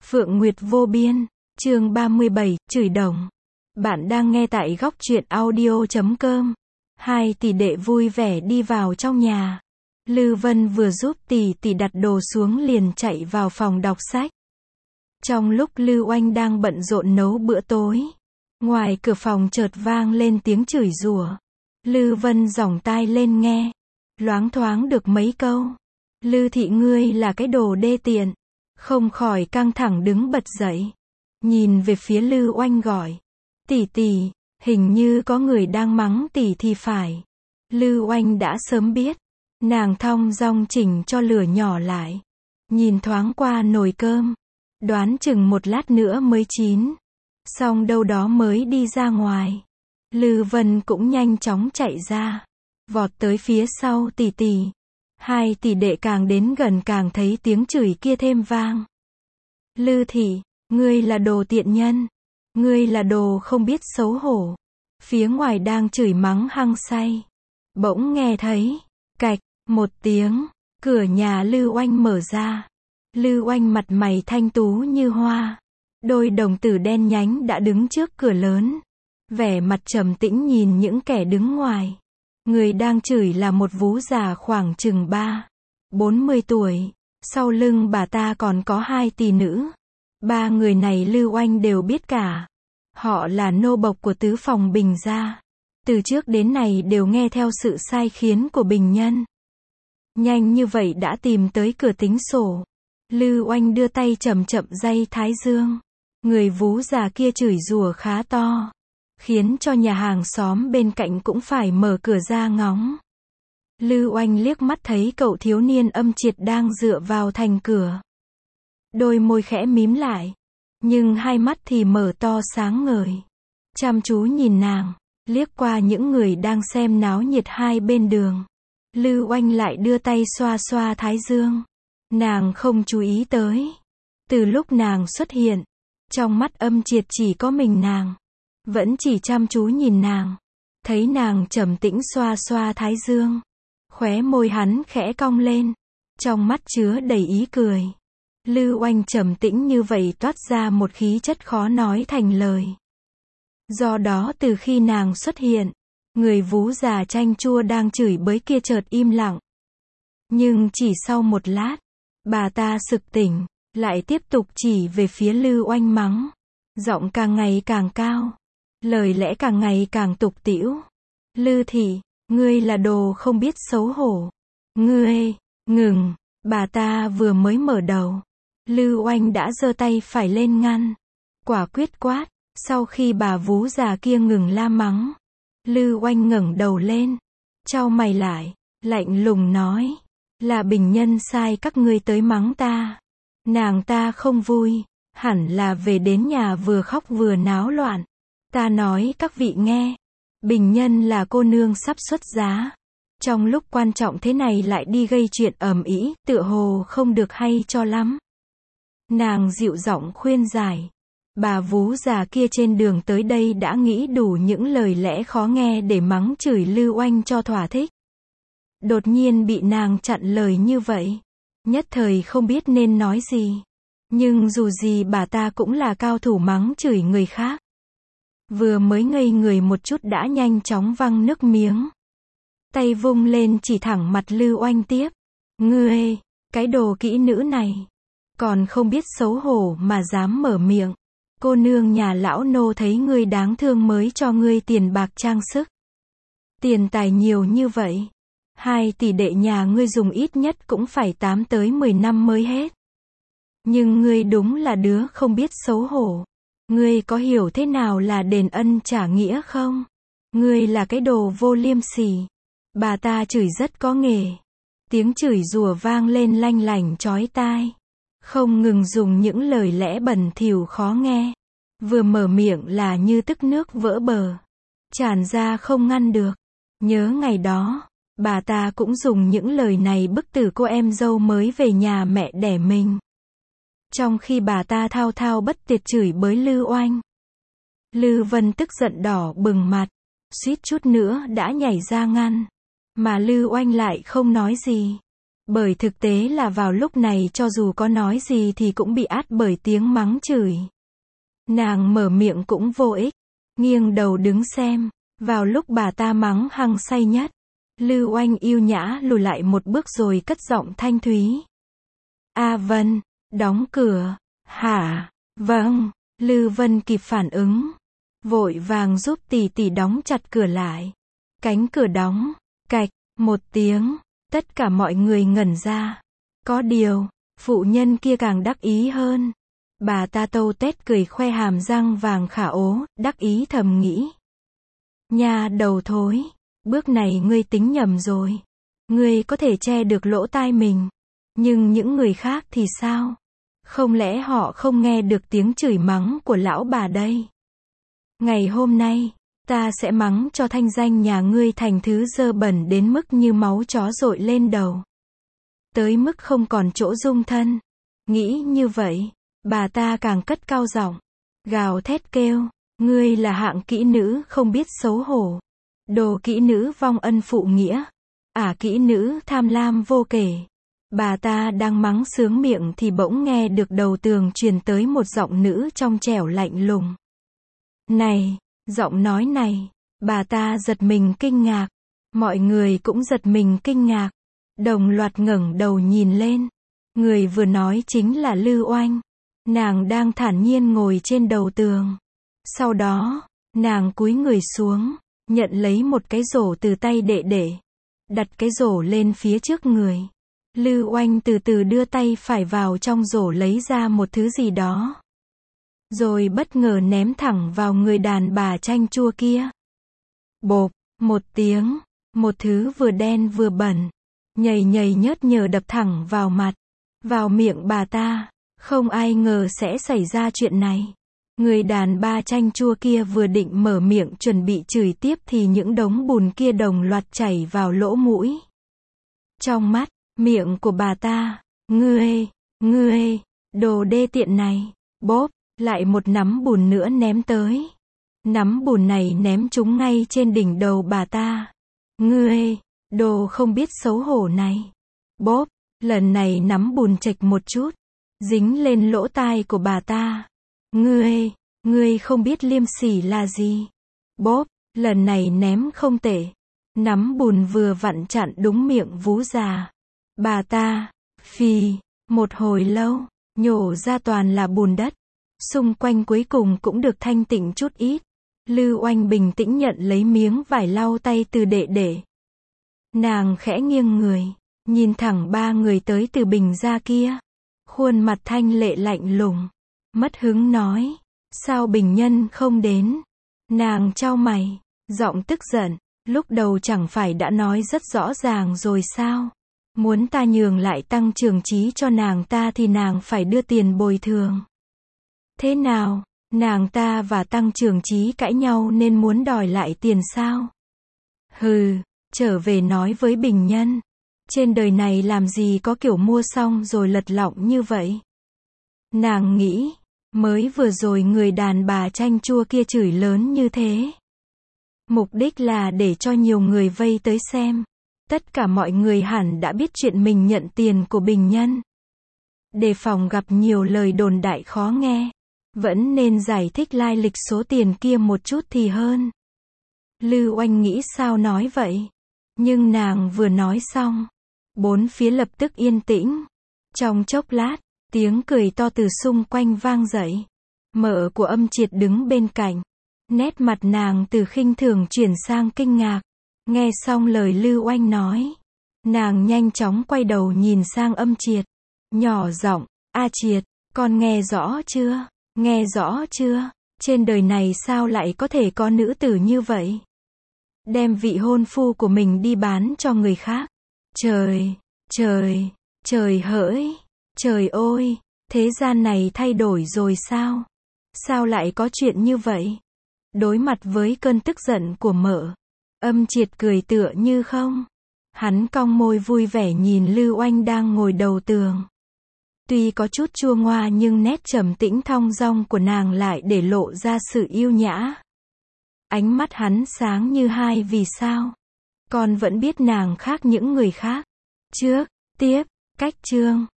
Phượng Nguyệt vô biên, chương 37, chửi đồng. Bạn đang nghe tại góc truyện audio.com. Hai tỷ đệ vui vẻ đi vào trong nhà. Lư Vân vừa giúp tỷ tỷ đặt đồ xuống liền chạy vào phòng đọc sách. Trong lúc Lư Oanh đang bận rộn nấu bữa tối, ngoài cửa phòng chợt vang lên tiếng chửi rủa. Lư Vân giỏng tai lên nghe, loáng thoáng được mấy câu. Lư thị ngươi là cái đồ đê tiện. Không khỏi căng thẳng đứng bật dậy, nhìn về phía Lư Oanh gọi, tỷ tỷ, hình như có người đang mắng tỷ thì phải. Lư Oanh đã sớm biết, nàng thong dong chỉnh cho lửa nhỏ lại, nhìn thoáng qua nồi cơm, đoán chừng một lát nữa mới chín, xong đâu đó mới đi ra ngoài. Lư Vân cũng nhanh chóng chạy ra, vọt tới phía sau tỷ tỷ. Hai tỷ đệ càng đến gần càng thấy tiếng chửi kia thêm vang. Lư thị, ngươi là đồ tiện nhân, ngươi là đồ không biết xấu hổ. Phía ngoài đang chửi mắng hăng say, bỗng nghe thấy, cạch, một tiếng, cửa nhà Lư Oanh mở ra. Lư Oanh mặt mày thanh tú như hoa, đôi đồng tử đen nhánh đã đứng trước cửa lớn, vẻ mặt trầm tĩnh nhìn những kẻ đứng ngoài. Người đang chửi là một vú già khoảng chừng 40 tuổi, sau lưng bà ta còn có hai tỷ nữ. Ba người này Lư Oanh đều biết cả. Họ là nô bộc của tứ phòng Bình gia. Từ trước đến nay đều nghe theo sự sai khiến của Bình nhân. Nhanh như vậy đã tìm tới cửa tính sổ. Lư Oanh đưa tay chậm chậm day thái dương. Người vú già kia chửi rủa khá to, khiến cho nhà hàng xóm bên cạnh cũng phải mở cửa ra ngóng. Lư Oanh liếc mắt thấy cậu thiếu niên âm triệt đang dựa vào thành cửa. Đôi môi khẽ mím lại, nhưng hai mắt thì mở to sáng ngời, chăm chú nhìn nàng, liếc qua những người đang xem náo nhiệt hai bên đường. Lư Oanh lại đưa tay xoa xoa thái dương. Nàng không chú ý tới. Từ lúc nàng xuất hiện, trong mắt âm triệt chỉ có mình nàng. Vẫn chỉ chăm chú nhìn nàng. Thấy nàng trầm tĩnh xoa xoa thái dương, khóe môi hắn khẽ cong lên, trong mắt chứa đầy ý cười. Lư Oanh trầm tĩnh như vậy toát ra một khí chất khó nói thành lời. Do đó từ khi nàng xuất hiện, người vú già chanh chua đang chửi bới kia chợt im lặng. Nhưng chỉ sau một lát, bà ta sực tỉnh, lại tiếp tục chỉ về phía Lư Oanh mắng, giọng càng ngày càng cao, lời lẽ càng ngày càng tục tĩu. Lư thị, ngươi là đồ không biết xấu hổ. Ngươi, ngừng, bà ta vừa mới mở đầu. Lư Oanh đã giơ tay phải lên ngăn, quả quyết quát. Sau khi bà vú già kia ngừng la mắng, Lư Oanh ngẩng đầu lên, chau mày lại, lạnh lùng nói, là Bình nhân sai các ngươi tới mắng ta. Nàng ta không vui, hẳn là về đến nhà vừa khóc vừa náo loạn. Ta nói các vị nghe, Bình nhân là cô nương sắp xuất giá, trong lúc quan trọng thế này lại đi gây chuyện ầm ĩ, tựa hồ không được hay cho lắm. Nàng dịu giọng khuyên giải. Bà vú già kia trên đường tới đây đã nghĩ đủ những lời lẽ khó nghe để mắng chửi Lư Oanh cho thỏa thích. Đột nhiên bị nàng chặn lời như vậy, nhất thời không biết nên nói gì. Nhưng dù gì bà ta cũng là cao thủ mắng chửi người khác. Vừa mới ngây người một chút đã nhanh chóng văng nước miếng. Tay vung lên chỉ thẳng mặt Lư Oanh tiếp. Ngươi, cái đồ kỹ nữ này, còn không biết xấu hổ mà dám mở miệng. Cô nương nhà lão nô thấy ngươi đáng thương mới cho ngươi tiền bạc trang sức. Tiền tài nhiều như vậy, hai tỷ đệ nhà ngươi dùng ít nhất cũng phải 8 tới 10 năm mới hết. Nhưng ngươi đúng là đứa không biết xấu hổ. Ngươi có hiểu thế nào là đền ân trả nghĩa không? Ngươi là cái đồ vô liêm sỉ. Bà ta chửi rất có nghề. Tiếng chửi rủa vang lên lanh lảnh chói tai. Không ngừng dùng những lời lẽ bẩn thỉu khó nghe. Vừa mở miệng là như tức nước vỡ bờ, tràn ra không ngăn được. Nhớ ngày đó, bà ta cũng dùng những lời này bức tử cô em dâu mới về nhà mẹ đẻ mình. Trong khi bà ta thao thao bất tuyệt chửi bới Lư Oanh, Lư Vân tức giận đỏ bừng mặt, suýt chút nữa đã nhảy ra ngăn. Mà Lư Oanh lại không nói gì. Bởi thực tế là vào lúc này cho dù có nói gì thì cũng bị át bởi tiếng mắng chửi. Nàng mở miệng cũng vô ích, nghiêng đầu đứng xem. Vào lúc bà ta mắng hăng say nhất, Lưu Oanh yêu nhã lùi lại một bước rồi cất giọng thanh thúy. A Vân, đóng cửa. Hả? Vâng. Lư Vân kịp phản ứng, vội vàng giúp tỷ tỷ đóng chặt cửa lại. Cánh cửa đóng, cạch, một tiếng, tất cả mọi người ngẩn ra. Có điều, phụ nhân kia càng đắc ý hơn. Bà ta tâu tét cười khoe hàm răng vàng khả ố, đắc ý thầm nghĩ. Nha đầu thối, bước này ngươi tính nhầm rồi. Ngươi có thể che được lỗ tai mình, nhưng những người khác thì sao? Không lẽ họ không nghe được tiếng chửi mắng của lão bà đây? Ngày hôm nay, ta sẽ mắng cho thanh danh nhà ngươi thành thứ dơ bẩn đến mức như máu chó dội lên đầu. Tới mức không còn chỗ dung thân. Nghĩ như vậy, bà ta càng cất cao giọng, gào thét kêu, ngươi là hạng kỹ nữ không biết xấu hổ. Đồ kỹ nữ vong ân phụ nghĩa. Kỹ nữ tham lam vô kể. Bà ta đang mắng sướng miệng thì bỗng nghe được đầu tường truyền tới một giọng nữ trong trẻo lạnh lùng. Này, giọng nói này, bà ta giật mình kinh ngạc. Mọi người cũng giật mình kinh ngạc. Đồng loạt ngẩng đầu nhìn lên. Người vừa nói chính là Lư Oanh. Nàng đang thản nhiên ngồi trên đầu tường. Sau đó, nàng cúi người xuống, nhận lấy một cái rổ từ tay đệ đệ. Đặt cái rổ lên phía trước người. Lư Oanh từ từ đưa tay phải vào trong rổ lấy ra một thứ gì đó. Rồi bất ngờ ném thẳng vào người đàn bà chanh chua kia. Bộp, một tiếng, một thứ vừa đen vừa bẩn, nhầy nhầy nhớt nhờ đập thẳng vào mặt, vào miệng bà ta. Không ai ngờ sẽ xảy ra chuyện này. Người đàn bà chanh chua kia vừa định mở miệng chuẩn bị chửi tiếp thì những đống bùn kia đồng loạt chảy vào lỗ mũi. Trong mắt, miệng của bà ta, ngươi, đồ đê tiện này, bóp, lại một nắm bùn nữa ném tới. Nắm bùn này ném trúng ngay trên đỉnh đầu bà ta. Ngươi, đồ không biết xấu hổ này. Bóp, lần này nắm bùn chệch một chút, dính lên lỗ tai của bà ta. Ngươi không biết liêm sỉ là gì. Bóp, lần này ném không tệ. Nắm bùn vừa vặn chặn đúng miệng vú già. Bà ta, phì, một hồi lâu, nhổ ra toàn là bùn đất. Xung quanh cuối cùng cũng được thanh tịnh chút ít. Lư Oanh bình tĩnh nhận lấy miếng vải lau tay từ đệ đệ. Nàng khẽ nghiêng người, nhìn thẳng ba người tới từ bình gia kia. Khuôn mặt thanh lệ lạnh lùng, mất hứng nói, sao bình nhân không đến? Nàng chau mày, giọng tức giận, lúc đầu chẳng phải đã nói rất rõ ràng rồi sao? Muốn ta nhường lại Tăng Trường Chí cho nàng ta thì nàng phải đưa tiền bồi thường. Thế nào, nàng ta và Tăng Trường Chí cãi nhau nên muốn đòi lại tiền sao? Hừ, trở về nói với bình nhân. Trên đời này làm gì có kiểu mua xong rồi lật lọng như vậy? Nàng nghĩ, mới vừa rồi người đàn bà chanh chua kia chửi lớn như thế. Mục đích là để cho nhiều người vây tới xem. Tất cả mọi người hẳn đã biết chuyện mình nhận tiền của bình nhân. Đề phòng gặp nhiều lời đồn đại khó nghe. Vẫn nên giải thích lai lịch số tiền kia một chút thì hơn. Lư Oanh nghĩ sao nói vậy. Nhưng nàng vừa nói xong, bốn phía lập tức yên tĩnh. Trong chốc lát, tiếng cười to từ xung quanh vang dậy. Mợ của Âm Triệt đứng bên cạnh. Nét mặt nàng từ khinh thường chuyển sang kinh ngạc. Nghe xong lời Lư Oanh nói, nàng nhanh chóng quay đầu nhìn sang Âm Triệt. Nhỏ giọng, A Triệt, con nghe rõ chưa? Nghe rõ chưa? Trên đời này sao lại có thể có nữ tử như vậy? Đem vị hôn phu của mình đi bán cho người khác. Trời hỡi, trời ơi, thế gian này thay đổi rồi sao? Sao lại có chuyện như vậy? Đối mặt với cơn tức giận của mợ, Âm Triệt cười tựa như không. Hắn cong môi vui vẻ nhìn Lư Oanh đang ngồi đầu tường. Tuy có chút chua ngoa nhưng nét trầm tĩnh thong dong của nàng lại để lộ ra sự yêu nhã. Ánh mắt hắn sáng như hai vì sao. Con vẫn biết nàng khác những người khác. Trước, Tiếp, cách chương.